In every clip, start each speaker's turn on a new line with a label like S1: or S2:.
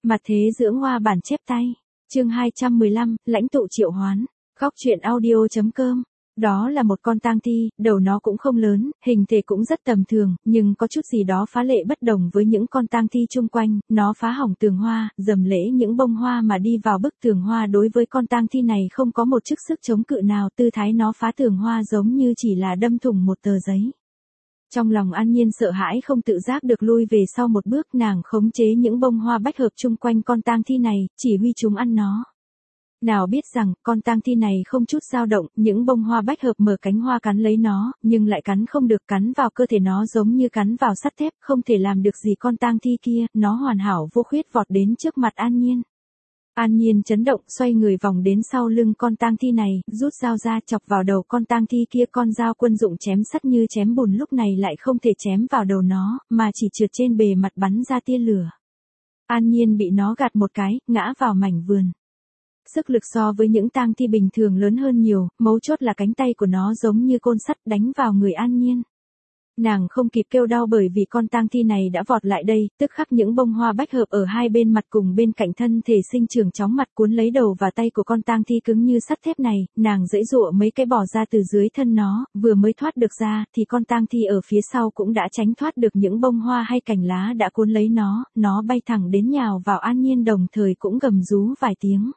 S1: Mặt thế dưỡng hoa bản chép tay. Chương 215, lãnh tụ triệu hoán. Góc truyện audio.com. Đó là một con tang thi, đầu nó cũng không lớn, hình thể cũng rất tầm thường, nhưng có chút gì đó phá lệ bất đồng với những con tang thi chung quanh, nó phá hỏng tường hoa, dầm lễ những bông hoa mà đi vào bức tường hoa. Đối với con tang thi này không có một chút sức chống cự nào, tư thái nó phá tường hoa giống như chỉ là đâm thủng một tờ giấy. Trong lòng An Nhiên sợ hãi không tự giác được lui về sau một bước, nàng khống chế những bông hoa bách hợp chung quanh con tang thi này, chỉ huy chúng ăn nó. Nào biết rằng, con tang thi này không chút dao động, những bông hoa bách hợp mở cánh hoa cắn lấy nó, nhưng lại cắn không được, cắn vào cơ thể nó giống như cắn vào sắt thép, không thể làm được gì con tang thi kia, nó hoàn hảo vô khuyết vọt đến trước mặt An Nhiên. An Nhiên chấn động, xoay người vòng đến sau lưng con tang thi này, rút dao ra chọc vào đầu con tang thi kia. Con dao quân dụng chém sắt như chém bùn lúc này lại không thể chém vào đầu nó, mà chỉ trượt trên bề mặt bắn ra tia lửa. An Nhiên bị nó gạt một cái, ngã vào mảnh vườn. Sức lực so với những tang thi bình thường lớn hơn nhiều, mấu chốt là cánh tay của nó giống như côn sắt đánh vào người An Nhiên. Nàng không kịp kêu đau bởi vì con tang thi này đã vọt lại đây, tức khắc những bông hoa bách hợp ở hai bên mặt cùng bên cạnh thân thể sinh trưởng chóng mặt cuốn lấy đầu và tay của con tang thi cứng như sắt thép này. Nàng giãy giụa mấy cái bỏ ra từ dưới thân nó, vừa mới thoát được ra thì con tang thi ở phía sau cũng đã tránh thoát được những bông hoa hay cành lá đã cuốn lấy nó bay thẳng đến nhào vào An Nhiên, đồng thời cũng gầm rú vài tiếng.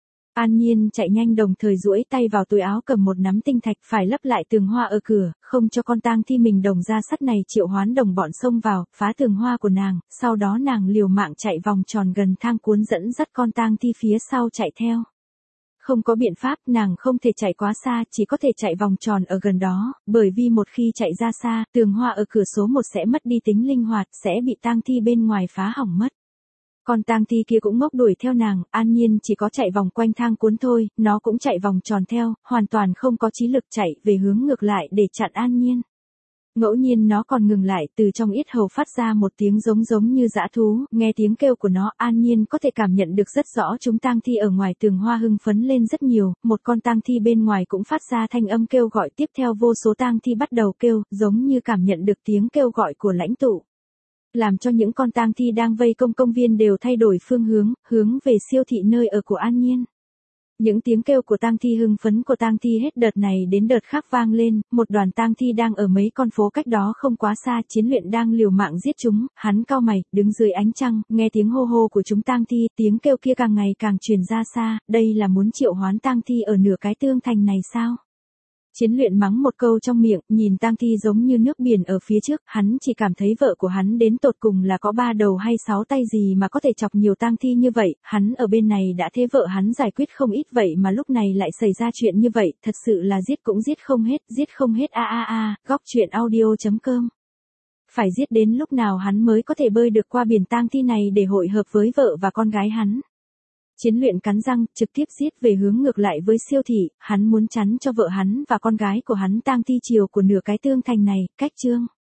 S1: An Nhiên chạy nhanh đồng thời duỗi tay vào túi áo cầm một nắm tinh thạch phải lấp lại tường hoa ở cửa, không cho con tang thi mình đồng ra sắt này triệu hoán đồng bọn xông vào, phá tường hoa của nàng. Sau đó nàng liều mạng chạy vòng tròn gần thang cuốn dẫn dắt con tang thi phía sau chạy theo. Không có biện pháp, nàng không thể chạy quá xa, chỉ có thể chạy vòng tròn ở gần đó, bởi vì một khi chạy ra xa, tường hoa ở cửa số 1 sẽ mất đi tính linh hoạt, sẽ bị tang thi bên ngoài phá hỏng mất. Con tang thi kia cũng ngốc đuổi theo nàng, An Nhiên chỉ có chạy vòng quanh thang cuốn thôi, nó cũng chạy vòng tròn theo, hoàn toàn không có chí lực chạy về hướng ngược lại để chặn An Nhiên. Ngẫu nhiên nó còn ngừng lại, từ trong yết hầu phát ra một tiếng giống như dã thú, nghe tiếng kêu của nó, An Nhiên có thể cảm nhận được rất rõ chúng tang thi ở ngoài tường hoa hưng phấn lên rất nhiều, một con tang thi bên ngoài cũng phát ra thanh âm kêu gọi, tiếp theo vô số tang thi bắt đầu kêu, giống như cảm nhận được tiếng kêu gọi của lãnh tụ. Làm cho những con tang thi đang vây công viên đều thay đổi phương hướng về siêu thị nơi ở của An Nhiên. Những tiếng kêu của tang thi hưng phấn của tang thi hết đợt này đến đợt khác vang lên, một đoàn tang thi đang ở mấy con phố cách đó không quá xa, Chiến Luyện đang liều mạng giết chúng, hắn cau mày, đứng dưới ánh trăng, nghe tiếng hô hô của chúng tang thi, tiếng kêu kia càng ngày càng truyền ra xa, đây là muốn triệu hoán tang thi ở nửa cái tương thành này sao? Chiến Luyện mắng một câu trong miệng, nhìn tang thi giống như nước biển ở phía trước, hắn chỉ cảm thấy vợ của hắn đến tột cùng là có 3 đầu hay 6 tay gì mà có thể chọc nhiều tang thi như vậy, hắn ở bên này đã thế vợ hắn giải quyết không ít vậy mà lúc này lại xảy ra chuyện như vậy, thật sự là giết cũng giết không hết góc truyện audio.com. Phải giết đến lúc nào hắn mới có thể bơi được qua biển tang thi này để hội hợp với vợ và con gái hắn. Chiến Luyện cắn răng, trực tiếp giết về hướng ngược lại với siêu thị, hắn muốn chắn cho vợ hắn và con gái của hắn tang thi chiều của nửa cái tương thành này, cách chương.